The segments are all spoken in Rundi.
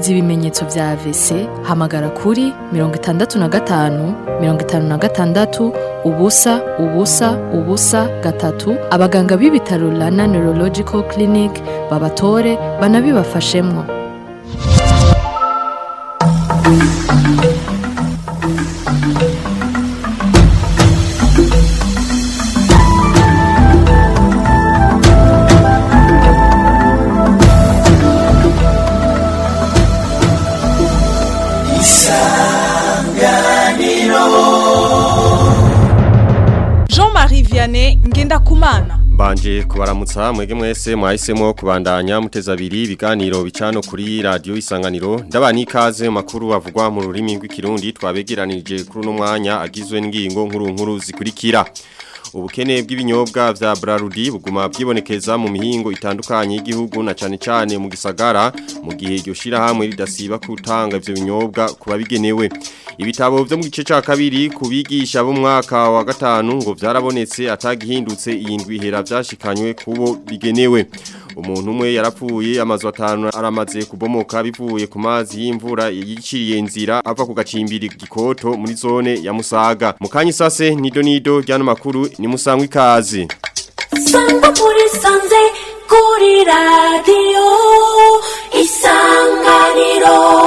wumviriza ibimenyetso vya AVC hamagara kuri 65 56 3 abaganga b'ibitaro Rana Neurological Clinic babatore banabibafashemwo. Jean-Marie Vianney Ngendakumana. Banje kubaramutsa mwege mwese mwahisemo kubandanya muteza abiri ibiganiro bicano kuri radio Isanganiro ndabani ikaze makuru avugwa mu rurimi rw'ikirundi twabegeranije kuri no mwanya agizwe n'ingingo nkuru zikurikira. Ubukene bw'ibinyobwa vya Brarudi buguma bwibonekeza mu mihingo itandukanye y'igihugu na cane mu gisagara mu gihe iryo shirahamwe ridasiba kutanga ivyo binyobwa kuba bigenewe. Ibitabo vyo mu gice ca kabiri kubigisha bo mwaka wa gatanu ngo vyarabonetse atagihindutse iyindwi hera vyashikanywe kubo bigenewe. Umuntu umwe yarapfuye amazu 5 aramaze kubomoka bivuye ku mazi y'imvura yiciriye inzira ava ku gacimbiri Gikoto muri zone ya Musaga. Mukanyi sase nido ryano makuru ni musangwa ikaze. Sangwa muri sanze kuri radio Isanganiro.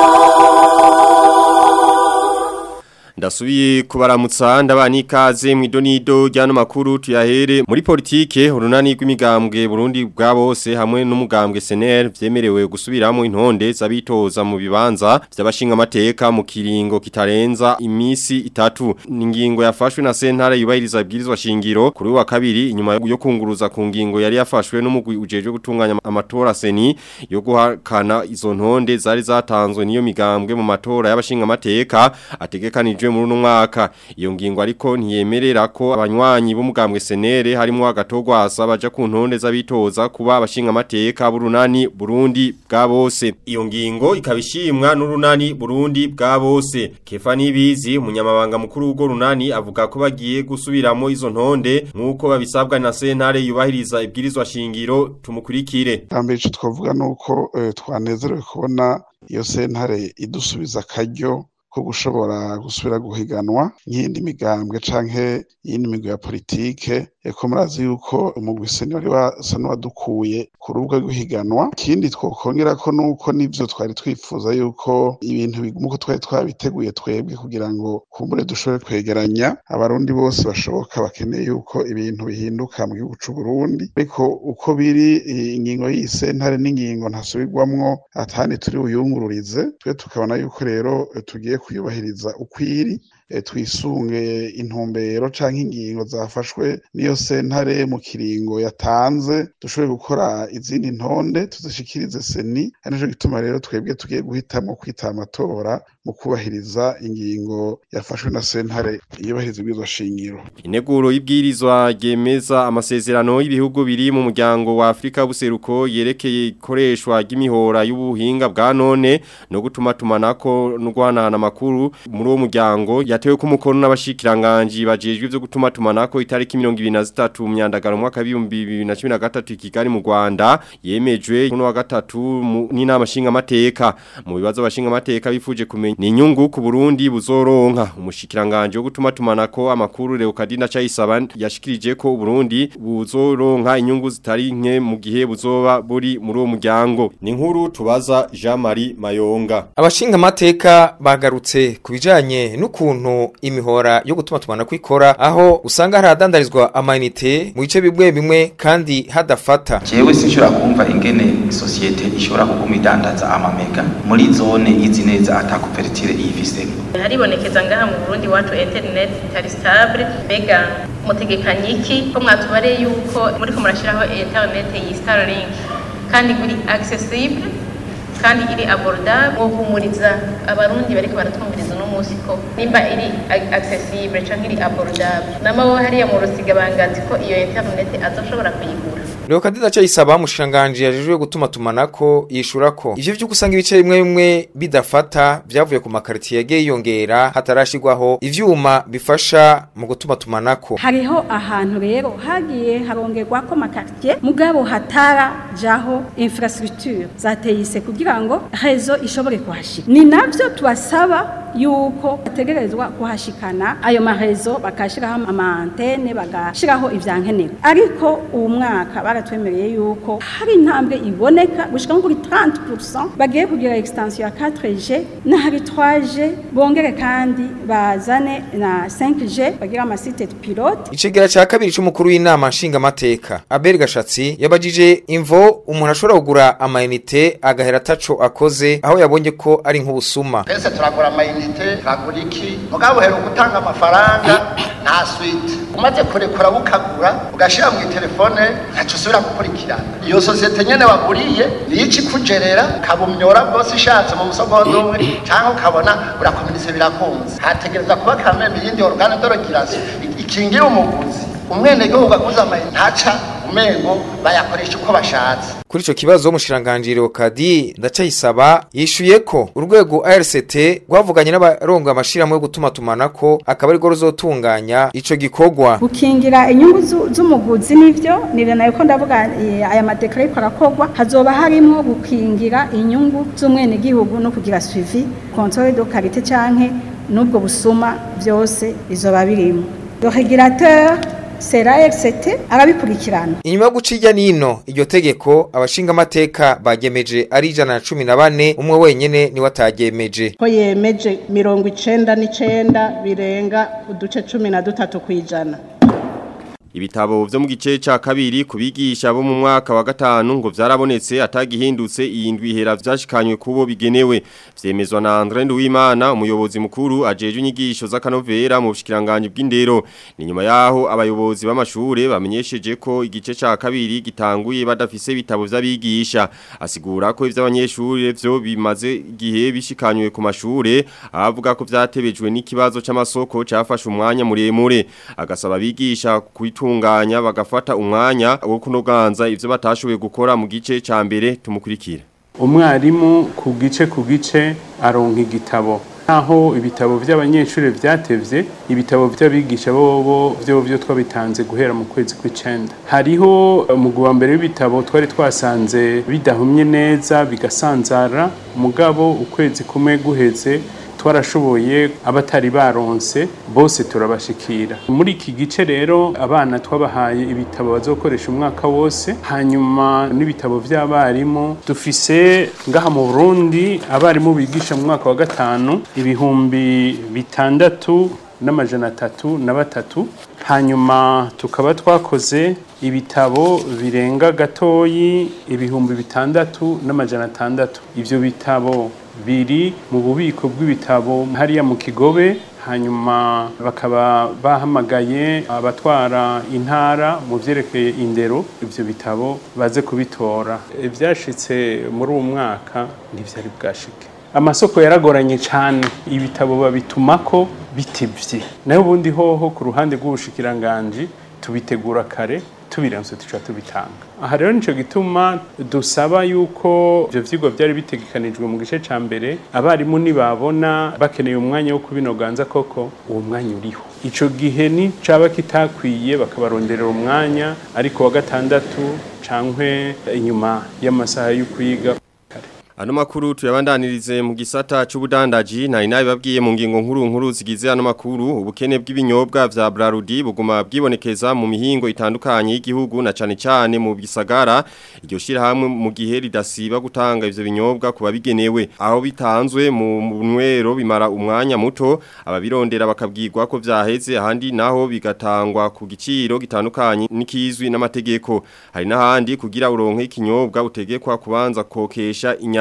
Ndasubiye kubaramutsa ndabani ikaze mwidonido ryano makuru tuyahere muri politike urunani rw'imigambwe Burundi bwa bose hamwe n'umugambwe CNL vyemerewe gusubiramo intonde zabitoza mu bibanza by'abashinga amateka mu kiringo kitarenza imisi 3 n'ingingo yafashwe na sentare yubahiriza ibwirizwa shingiro kuri wa kabiri inyuma yo kunguruza ku ngingo yari yafashwe n'umugwi ujeje gutunganya amatora seni yo guhakana izo ntonde zari zatanzwe niyo migambwe mu matora y'abashinga amateka ategekanije muri uno mwaka. Iyo ngingo ariko ntiyemerera ko abanywanyi b'umugambwe CNL harimo agatogwasa baja ku ntonde z'abitoza kuba abashinga amateka b'urunani Burundi bwa bose. Iyo ngingo ikabishimwa n'urunani Burundi bwa bose. Kefa Nibizi umunyamabanga mukuru w'ugo runani avuga ko bagiye gusubiramo izo ntonde nkuko babisabwa na sentare yubahiriza ibwirizwa shingiro tumukurikire. Ambere ico twavuga nuko twanezerewe kubona iyo sentare idusubiza akaryo ko gushobora gusubira guhiganwa nk'indi migambwe canke yindi migwi ya politike eko murazi yuko umugwi senior wasa n'wadukuye ku rubuga rw'ihiganwa. Ikindi twokongera ko nuko nivyo twari twifuza yuko ibintu bigumuko twari twabiteguye twebwe kugira ngo kumbure dushobore kwegeranya abarundi bose bashoboka bakeneye yuko ibintu bihinduka mu gihugu c'u Burundi, ariko uko biri ingingo y'isentare n'ingingo ntasubirwamwo atani turi uyungururize twe tukabona yuko rero tugiye kuyubahiriza ukwiri twisunge intumbero canke ingingo zafashwe niyo sentare mu kiringo yatanze dushobore gukora izindi ntonde tuzishikirize seni. Arico gituma rero twebwe tugiye guhitamo kwita amatora mu kubahiriza ingingo yafashwe na sentare yubahiriza ibwirizwa shingiro. Ineguro y'ibwirizwa ryemeza amasezerano y'ibihugu biri mu muryango wa Afrika buseruko yerekeye ikoreshwa ry'imihora y'ubuhinga bwa none no gutuma tumanako no guhanahana amakuru muri uwo muryango yatewe ku mukono n'abashikiranganje bajejwe ivyo gutuma tumanako itariki 23 myandagaro mwaka 2013 i Kigali mu Rwanda yemejwe kuno wa gatatu n'inama nshinga amateka. Mu bibazo abashinga amateka bifuje kumenya ni inyungu ku Burundi buzoronka. Umushikiranganje wo gutuma tumanako amakuru Leokadina Chayisaba yashikirije ko Burundi buzoronka inyungu zitari nke mu gihe buzoba buri muri uwo muryango. Ni inkuru tubaza Jean-Marie Mayonga. Abashinga amateka bagarutse kubijanye n'ukuntu imihora yo gutuma tumanako ikora aho usanga haradandarizwa amayinite mu bice bimwe kandi hadafata. Jewe sinshobora kumva ingene societe ishobora kuguma idandaza amamega muri zone izi neza atakupertire ifise. Haribonekeza ngaha mu Burundi wacu internet itari stable bega mutegekanyiki ko mwatubare yuko muri ko murashiraho internet yi Starlink kandi guri accessible kandi iri abordable. Muhumuriza abarundi bariko baratwumviriza no munsi ko nimba iri accessible canke iri abordable namawe hariya mu Rusiga bangazi ko iyo internet azoshobora kuyigura. Leo kadida cha isaba mushanganje yajejwe gutuma tumanako yishura ko ivyo byo kusanga ibice bimwe bimwe bidafata byavuye ku makartier yage yongera hatarashirwaho ivyuma bifasha mu gutuma tumanako. Hariho ahantu rero hagiye harongerwa ko makartier mugabo hatara jaho infrastructure zateyise kugira ngo rezo ishobore kuhashika. Ni navyo twasaba yuko bategerezwa kuhashikana ayo marezo bakashiraho ama antenne bagashiraho ivyankenerwa. Ariko uwo mwaka baratwemereye yuko hari intambwe iboneka gushika kuri 30% bagiye kugira extension ya 4G na hari 3G bongere kandi bazane na 5G bagira ama site pilote. Icegera ca kabiri c'umukuru w'inama nshinga mateka Abel Gashatsi yabajije imvo umuntu ashobora kugura amayinite agahera taco akoze aho yabonye ko ari nk'ubusuma. Pese turagura amayinite turagura iki mugabo hero gutanga amafaranga nta suite umaze kurekura bukagura ugashira mu telefone usubira gukurikirana iyo societe nyene waguriye yici kujerera kabumyora bose ishatse mu musogondo umwe cyangwa ukabona urakominise birakunze hategereza kuba kameme yindi organe dorogirasi ikingiye umuguzi umwene gihugu aguza amayinite ntaca umengo bayakoresha uko bashatse. Kuri ico kibazo umushiranganje Kadi ndacayisaba yishuye ko urwego ARCT rwavuganye n'abarongo amashira mu gutuma tumanako akaba ari go ruzotunganya ico gikogwa gukingira inyungu z'umuguzi nivyo nayo ko ndavuga aya madekret korakogwa hazoba harimo gukingira inyungu z'umwene gihugu no kugira suivi controle de qualité canke nubwo busuma byose izoba birimo. Le régulateur sera RCT arabikurikirana. Inyuma yo gucijya nino iryo tegeko abashinga amateka bagemeje ari 114 umwe wenyene ni watagemeje. Ko yemeje 99 birenga uduce 13 kwijana. Ibitabo vyo mu gice ca kabiri kubigisha bo mu mwaka wa gatanu ngo vyarabonetse atagihindutse iyi ndwi hera vyashikanywe kubo bigenewe vyemezwa na Andre Nduwimana umuyobozi mukuru ajeje inyigisho z'akanovera mu bushikiranganje bw'indero ni nyuma yaho abayobozi b'amashure bamenyesheje ko igice ca kabiri gitanguye badafise ibitabo vy'abigisha asigura ko ivy'abanyeshure vyo bimaze igihe bishikanywe ku mashure avuga ko vyatebejwe n'ikibazo c'amasoko cafashe umwanya muremure agasaba abigisha tunganya bagafata umwanya wo kunoganza ivyo batashoboye gukora mu gice ca mbere tumukurikira. Umwarimu ku gice aronka igitabo aho ibitabo vy'abanyeshure vyatevye ibitabo vy'abigisha bobo vyo twabitanze guhera mu kwezi kw'icenda. Hariho umugwa mbere w'ibitabo twari twasanze bidahumye neza bigasanzara mugabo ukwezi kumwe guheze twarashoboye abatari baronse bose turabashikira. Muri iki gice rero abana twabahaye ibitabo bazokoresha umwaka wose hanyuma n'ibitabo vy'abarimu dufise ngaha mu Burundi abarimu bigisha mu mwaka wa gatanu 6,303 hanyuma tukaba twakoze ibitabo birenga gatoyi 6,600 ivyo bitabo biri mu bubiko bw'ibitabo hariya mu Kigobe hanyuma bakaba bahamagaye abatwara intara mu vyerekeye indero ivyo bitabo baze kubitora ivyashitse muri uwo mwaka ntivyari bwashike amasoko yaragoranye cyane ibitabo babitumako bitevye nayo ubundi hoho ku ruhande rw'ubushikiranganje tubitegura kare tubiranse tuca tubitanga aha rero nico gituma dusaba yuko ivyo vyigwa byari bitegekanijwe mu gice ca mbere abarimu nibabona bakeneye umwanya wo kubinoganza koko uwo mwanya uriho ico gihe ni caba kitakwiye bakabaronderera umwanya ariko wa gatandatu cankwe inyuma y'amasaha yo kwiga. Ano makuru tuyabandanirize mu gisata c'ubudandaji nari babwiye mu ngingo nkuru zigize ano makuru ubukene bw'ibinyobwa vya Brarudi buguma bwibonekeza mu mihingo itandukanye y'igihugu na cane mu bisagara iryo shira hamwe mu gihe ridasiba gutanga ivyo binyobwa kuba bigenewe aho bitanzwe mu nwero bimara umwanya muto ababirondera bakabwirwa ko vyaheze ahandi naho bigatangwa ku giciro gitandukanye n'ikizwi n'amategeko hari nahandi kugira uronke ikinyobwa utegekwa kubanza kokesha inyama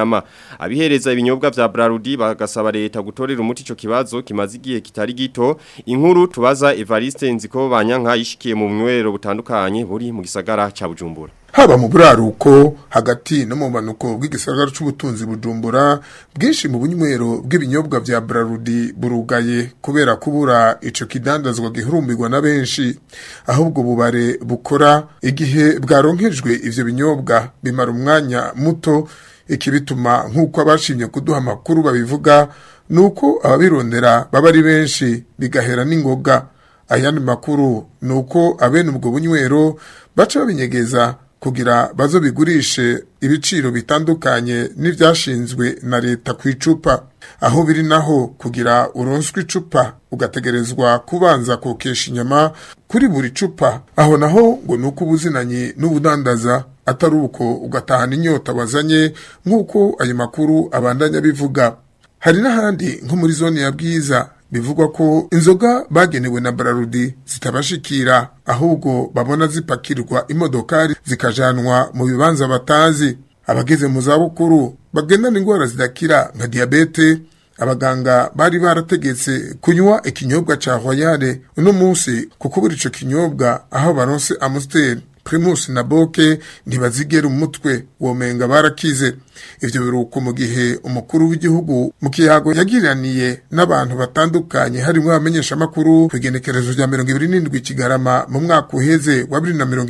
inyama abihereza ibinyobwa vya Brarudi bagasaba leta gutorera umuti ico kibazo kimaze igihe kitari gito inkuru tubaza Evariste Nziko banyanka yishikiye mu bunywero butandukanye buri mu gisagara ca Bujumbura haba mu buraruko hagati no mu manuko bw'igisagara c'ubutunzi Bujumbura bwinshi mu bunywero bw'ibinyobwa vya Brarudi burugaye kubera kubura ico kidandazwa gihurumbirwa na benshi ahubwo bubare bukora igihe bwaronkejwe ivyo binyobwa bimara umwanya muto ikibituma nk'uko abashimye kuduha amakuru babivuga nuko ababirondera baba ari benshi bigahera n'ingoga ayandi makuru nuko abene ubwo bunywero baca babinyegeza kugira bazo bigurishe ibiciro bitandukanye n'ivyashinzwe na leta kwicupa aho biri naho kugira uronswe icupa ugategerezwa kubanza kokesha inyama kuri buri cupa aho naho ngo nuko ubuzinanye n'ubudandaza atari uko ugatahana inyota wazanye nk'uko ayo makuru abandanya bivuga hari n'ahandi nko muri zone ya Bwiza bivugwa ko inzoga bagenewe na Brarudi zitabashikira ahubwo babona zipakirwa imodokari zikajanwa mu bibanza batazi abageze mu zabukuru bagendana ingwara zidakira nka diabete abaganga bari barategetse kunywa ikinyobwa ca Royale uno munsi kuko buri ico kinyobwa aho baronse Amstel Primus na Boke ntibazigera umutwe womenga barakize ivyo biruko mu gihe umukuru w'igihugu mu kiyago yagiraniye n'abantu batandukanye harimo abamenyesha makuru kugenekerezo rya 27 Kigarama mu mwaka uheze wa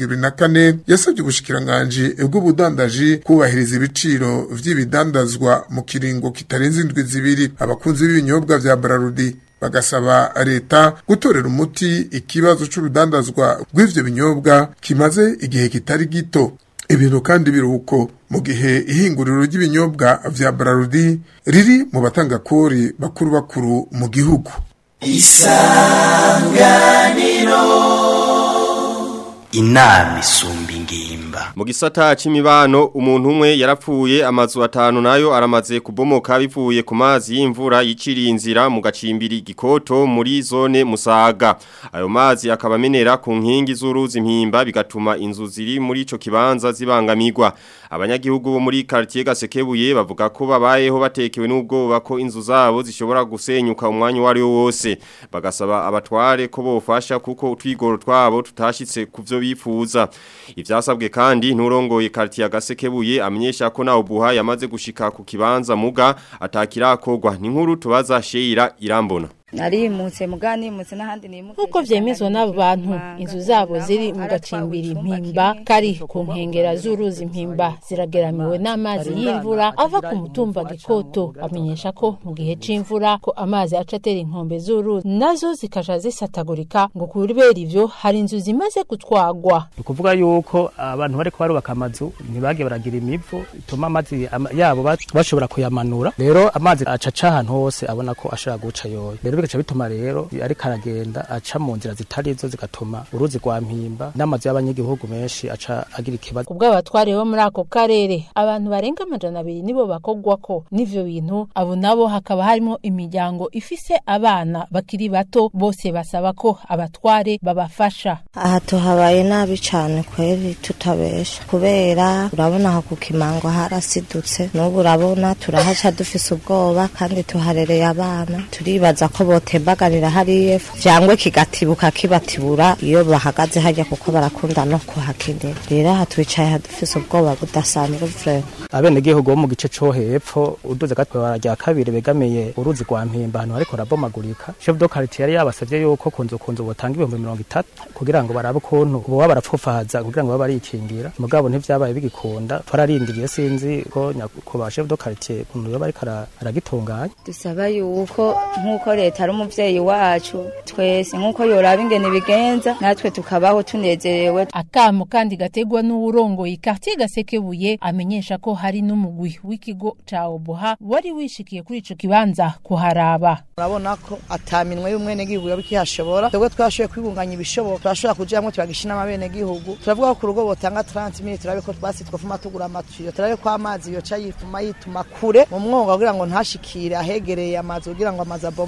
2024 yasabye ubushikiranganje bw'ubudandaji kubahiriza ibiciro vy'ibidandazwa mu kiringo kitarenze indwi zibiri abakunzi b'ibinyobwa vya Brarudi bagasaba leta gutorera umuti ikibazo c'urudandazwa rw'ivyo binyobwa kimaze igihe kitari gito ibintu kandi biruko mu gihe ihinguriro ry'ibinyobwa vya Brarudi riri mu batangakori bakuru mu gihugu Isanganiro inama isumba ingimba mu gisata c'imibano umuntu umwe yarapfuye amazu 5 nayo aramaze kubomoka bivuye ku mazi y'imvura yiciriye inzira mu gacimbiri Gikoto muri zone Musaga ayo mazi akabamenera ku nkingi z'uruzi Mpimba bigatuma inzu ziri muri ico kibanza zibangamirwa abanyagihugu bo muri quartier Gasekebuye bavuga ko babayeho batekewe n'ubwoba ko inzu zabo zishobora gusenyuka umwanya wari wose bagasaba abatware ko bofasha kuko utwigoro twabo tutashitse kuvyo bifuza ivyasabwe kandi nturongoye quartier Gasekebuye amenyesha ko nawo buha yamaze gushika ku kibanza muga atakirakogwa ni nkuru tubaza Sheira Irambona narimutse muganimutse n'ahandi nimuke uko vyemezwa n'abo bantu inzu zabo ziri mu gacimbiri Mpimba kari ku nkengera z'uruzi Mpimba zirageramiwe n'amazi y'imvura ava ku mutumba Gikoto amenyesha ko mu gihe c'imvura ko amazi acatera inkombe z'uruzi nazo zikaja zisatagurika ngo kubera ivyo hari inzu zimaze gutwagwa ukuvuga yuko abantu bariko barubaka amazu ntibage baragira imivu ituma amazi yabo bashobora kuyamanura rero amazi acaca ahantu hose abona ko ashaka guca yoyo bigaca bituma rero ari karagenda aca mu nzira zitarizo zigatuma uruzi rwa Mpimba n'amazi y'abanyagihugu menshi aca agira ikibazo ubwo abatware bo muri ako karere abantu barenga 200 nibo bakogwa ko n'ivyo bintu abo nabo hakaba harimo imiryango ifise abana bakiri bato bose basaba ko abatware babafasha aha tuhabaye nabi cyane kweri tutabesha kubera urabona ha kukimango harasidutse n'ubu urabona turahaca dufise ubwoba kandi tuharereye abana turibaza ko botembagarira hariye vyangwe kigatibuka kibatibura iyo bahagaze hajya kuko barakunda no kuhakenera rero hatwicaye hadufise ubwoba budasanzwe vrema abene gihugu bo mu gice co hepfo uduze gatwe barajya kabiri begamiye uruzi rwa Mpimba hano ariko rabomagurika chef de quartier yari yabasavye yuko kunzo botanga 30 kugira ngo barabe ukuntu bo barapfufaza kugira ngo babarikingira mugabo ntivyabaye bigikunda twararindiriye sinzi ko nyako chef de quartier kuntu yo bari aragitunganya dusaba yuko nkuko leta ari umuvyeyi wacu twese nkuko yoraba ingene bigenza natwe tukabaho tunezerewe akamo kandi gategwa n'urongoye quartier Gasekebuye amenyesha ko hari n'umugwi w'ikigo ca Oboha wari wishikiye kuri ico kibanza kuharaba urabona ko ataminwe y'umwene gihugu yabikihashobora twebwe twashoye kwibunganya ibishoboka turashobora kujamwe tubagishina amabene gihugu turavuga ko ku rugo botanga 30 minutes turabe ko twasi twafuma tugura amatuyo turabe ko amazi yoca yituma kure mu mwonga kugira ngo ntashikire ahegereye amazi kugira ngo amazi abomoke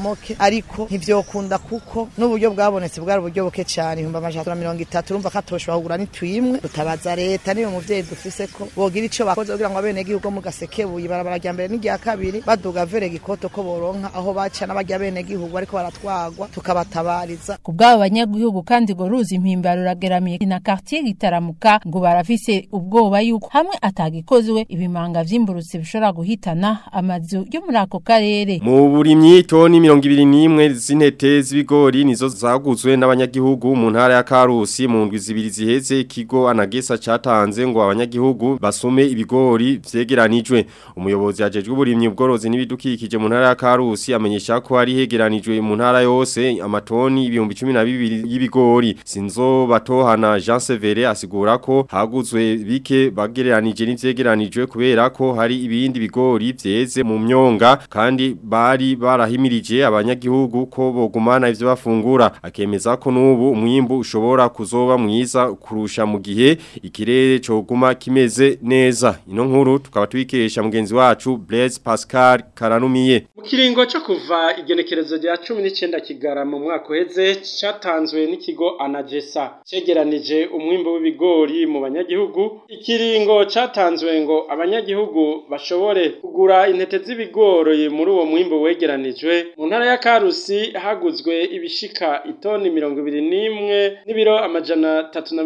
ariko ntivyokunda kuko n'uburyo bwabonetse bwari uburyo buke cyane 130 urumva ko atoshobora kugura n'itwimwe tutabaza leta niyo muvyeyi dufise ko bogira ico bakoze kugira ngo abene gihugu mu gasekebuye barabara rya mbere n'irya kabiri baduga vere gikoto ko boronka aho baca n'abajya bene gihugu ariko baratwagwa tukabatabariza ku bw'abo banyagihugu kandi ngo ruzi impimbaro rageramiye na quartier Gitaramuka ngo barafise ubwoba yuko hamwe atagikozwe ibimanga vy'imburutse bishobora guhitana amazu yo muri ako karere. Mu burimyi toni 21 z'intete z'ibigori nizo zaguzwe n'abanyagihugu mu ntara ya Karusi mu ndwi zibiri ziheze ikigo Anagesa catanze ngo abanyagihugu basume ibigori vyegeranijwe. Umuyobozi ajejwe uburimyi ubworozi n'ibidukikije mu ntara ya Karusi amenyesha ko ari hegeranijwe mu ntara yose amatoni 12,000 y'ibigori. Sinzo batohana Jean Severe asigura ko haguzwe bike bagereranije n'ivyegeranijwe kubera ko hari ibindi bigori vyeze mu myonga kandi bari barahimirije abanyagihugu ko bogumana ivyo bafungura. Akemeza ko n'ubu umwimbu ushobora kuzoba mwiza kurusha mu gihe ikirere coguma kimeze neza. Ino nkuru tukaba twikesha mugenzi wacu Blaise Pascal Karanumiye. Mu kiringo cyo kuva igenekerezo rya 19 Kigara mu mwaka uheze cyatanzwe n'ikigo Anagesa cegeranije umwimbo w'ibigori mu banyagihugu. Ikiringo cyatanzwe ngo abanyagihugu bashobore kugura intete z'ibigori muri uwo mwimbo wegeranijwe. Mu ntara ya Karusi haguzwe ibishika itoni 21 n'ibiro amajana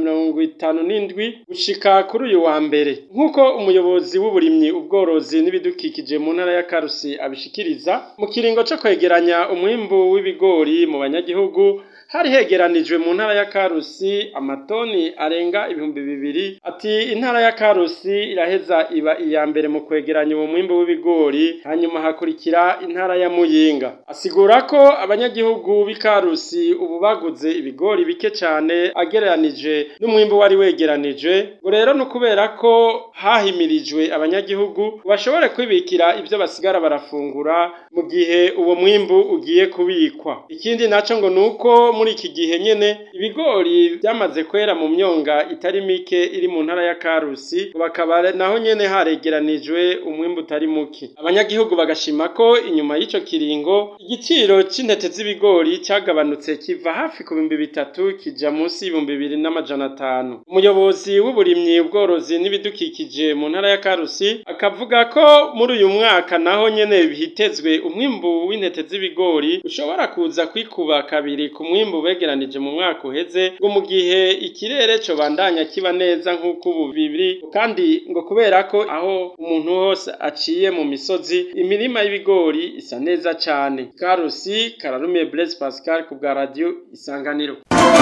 357 gushika kuri uyu wa mbere. Nkuko umuyobozi w'uburimyi ubworozi n'ibidukikije mu ntara ya Karusi abishikiriza, mu kiringo cyo kwegeranya umwimbo w'ibigori mu banyagihugu hari hegeranijwe mu ntara ya Karusi amatoni arenga 2,000. Ati intara ya Karusi iraheza iba iya mbere mu kwegeranya uwo mwimbo w'ibigori, hanyuma hakurikira intara ya Muyinga. Asigura ko abanyagihugu b'Ikarusi ubu baguze ibigori bike cyane agereranije n'umwimbo wari wegeranije. Ngo rero no kubera ko hahimirijwe abanyagihugu bashobore kwibikira ibyo basigara barafungura mu gihe uwo mwimbo ugiye kubikwa. Ikindi naco ngo nuko muri iki gihe nyene ibigori byamaze kwera mu myonga itari mike iri mu ntara ya Karusi, bakaba naho nyene haregeranijwe umwimbo utari muke. Abanyagihugu bagashima ko inyuma y'ico kiringo igiciro c'intete z'ibigori cyagabanutse kiva hafi ku 3,000 kija munsi y'2,500. Umuyobozi w'uburimyi ubworozi n'ibidukikije mu ntara ya Karusi akavuga ko muri uyu mwaka naho nyene bihitezwe umwimbo w'intete z'ibigori ushobora kuza kwikuba kabiri ku mwimbo begeranije mu mwaka uheze, ngo mu gihe ikirere cyo bandanya kiba neza nk'uko ubu bibiri, kandi ngo kubera ko aho umuntu hose aciye mu misozi imirima y'ibigori isa neza cyane. Karusi Kararumiye Blaise Pascal ku bwa radio Isanganiro.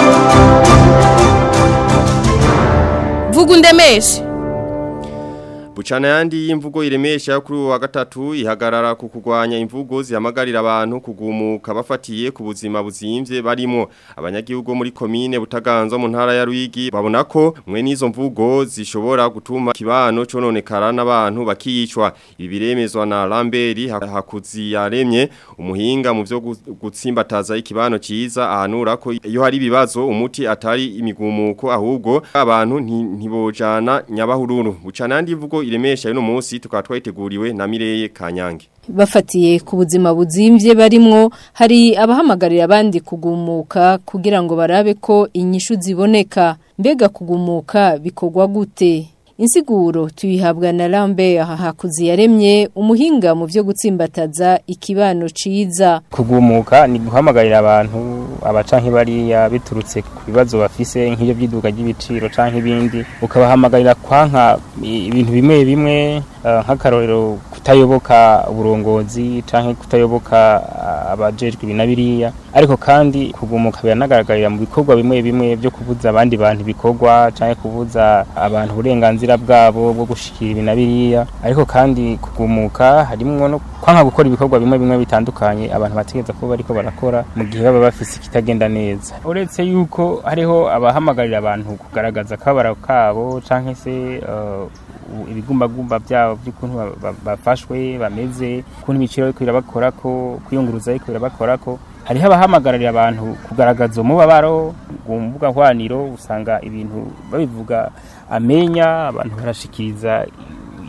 Vuga undemeshe. Bucana yandi y'imvugo iremesha kuri wa gatatu ihagarara ku kugwanya imvugo zihamagarira abantu kugumuka bafatiye ku buzima buzimvye barimo. Abanyagihugu muri komine Butaganzwa mu ntara ya Ruyigi babona ko mwe nizo mvugo zishobora gutuma kibano cononekara n'abantu bakicwa. Ibi biremezwa na Lambert Hakuziyaremye umuhinga mu byo gutsimbataza ikibano ciza ahanura ko iyo hari bibazo umuti atari imigumuko ahubwo abantu ntibojana nyabahururu. Bucana yandi imvugo iremesha yuno munsi tukaba twayiteguriwe na Mireye Kanyange. Bafatiye ku buzima buzimvye barimwo hari abahamagarira abandi kugumuka kugira ngo barabe ko inyishu ziboneka. Mbega kugumuka bikorwa gute? Insiguro tuyihabwa na Lambert Hakuziyaremye umuhinga mu byo gutsimbataza ikibano ciza. Kugumuka ni guhamagarira abantu abacanke bariya biturutse ku bibazo bafise nk'iyo byiduka ry'ibiciro canke ibindi, ukabahamagarira kwanka ibintu bimwe bimwe nk'akarorero kutayoboka uburongozi canke kutayoboka abajejwe binabiriya, ariko kandi kugumuka biranagaragarira mu bikorwa bimwe bimwe byo kubuza abandi bantu bikorwa canke kubuza abantu uburenganzira bwabo bwo gushikira ibinabiriya, ariko kandi kugumuka harimwo no kwanka gukora ibikorwa bimwe bimwe bitandukanye abantu bategeza ko bariko barakora mu gihe baba bafise ikitagenda neza. Uretse yuko hariho abahamagarira abantu kugaragaza kabara kabo canke se ibigumbagumba byabo by'ukuntu bafashwe bameze, ukuntu ibiciro ariko birabakorako, kwiyunguruza ariko birabakorako. Hariho abahamagarira abantu kugaragaza umubabaro mu mbuga hwaniro, usanga ibintu babivuga amenya abantu barashikiriza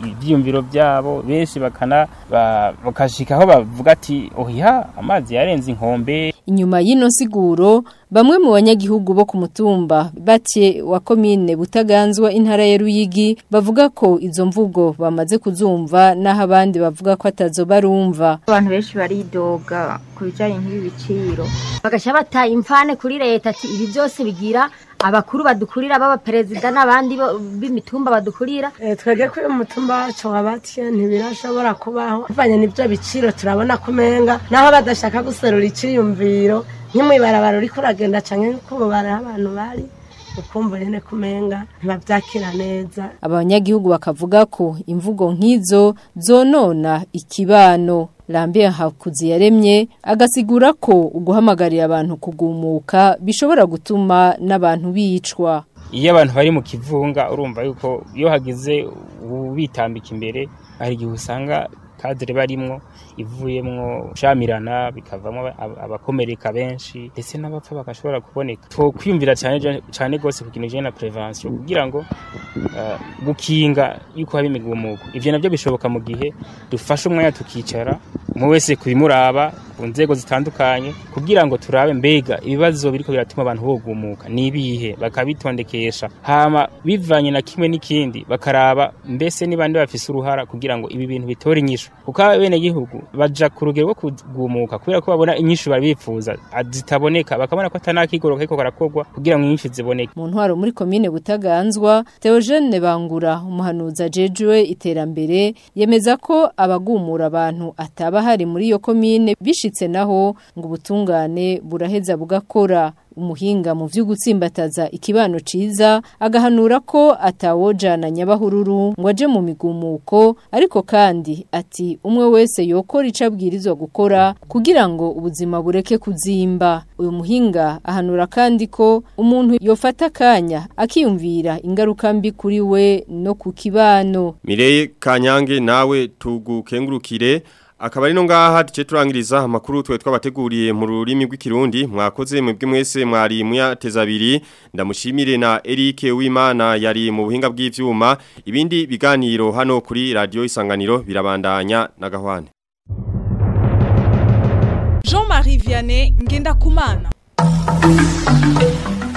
ivyiyumviro byabo benshi bakashikaho bavuga ati oya amazi yarenze inkombe. Inyuma y'ino siguro bamwe mu banyagihugu bo ku mutumba bake wa komine Butaganzwa intara ya Ruyigi bavuga ko izo mvugo bamaze kuzumva naho abandi bavuga ko atazo barumva. Abantu benshi baridoga kubijanye nk'ibi biciro bagasha bataye imfane kuri leta ati ibi byose bigira abakuru badukurira baba perezida n'abandi b'imitumba badukurira. Twege ko umutumba wacu wabatye ntibirashobora kubaho bavanye n'ibyo biciro turabona kumenga naho badashaka guserura iciyumviro nk'imwibarabara uri kuragenda canke kubara abantu bari ukumva nyene kumenga ntibavyakira neza. Abanyagihugu bakavuga ko imvugo nk'izo zonona ikibano. Lambert Hakuziyaremye agasigura ko uguhamagarira abantu kugumuka bishobora gutuma n'abantu bicwa. Iyo abantu bari mu kivunga urumva yuko iyo hagize ubitambika imbere hari igihe usanga kadire barimwo ivuyemwo shamirana bikavamo abakomereka benshi ndetse n'abapfa bakashobora kuboneka. Twokwiyumvira cyane gose kugira je na prevention kugira ngo gukinga yuko haba imigumuko. Ivyo navyo bishoboka mu gihe dufashe umwanya tukicara mu wese kubimuraba ku nzego zitandukanye kugira ngo turabe mbega ibibazo biriko biratuma abantu bogumuka nibihe bakabitondekesha hama bivanye na kimwe n'ikindi bakaraba mbese nibande bafise uruhara kugira ngo ibi bintu bitore inyishu kuko bene gihugu baja ku rugero rwo kugumuka kubera ko babona inyishu bari bifuza zitaboneka bakabona ko atanakigoro kiko karakogwa kugira ngo inyishu ziboneke. Mu ntwaro muri komine Butaganzwa Theogene Bangura umuhanuza jejwe iterambere yemeza ko abagumura abantu ataba hari muri iyo komine bishitse naho ngo ubutungane buraheza bugakora. Umuhinga mu vy'ugutsimbataza ikibano ciza agahanura ko atawojana nyabahururu ngo aje mu migumuko ariko kandi ati umwe wese yokora icabwirizwa gukora kugira ngo ubuzima bureke kuzimba. Uyu muhinga ahanura kandi ko umuntu yofata kanya akiyumvira ingaruka mbi kuri we no ku kibano. Mireye Kanyange nawe tugukengurukire. Akaba ari no ngaha duce turangiriza amakuru twe twabateguriye mu rurimi rw'ikirundi mwakoze mwebwe mwese mwari muyateza abiri ndamushimire na Eric Wimana yari mu buhinga bw'ivyuma ibindi biganiro hano kuri radio Isanganiro birabandanya na Gahwane. Jean-Marie Vianney Ngenda Kumana.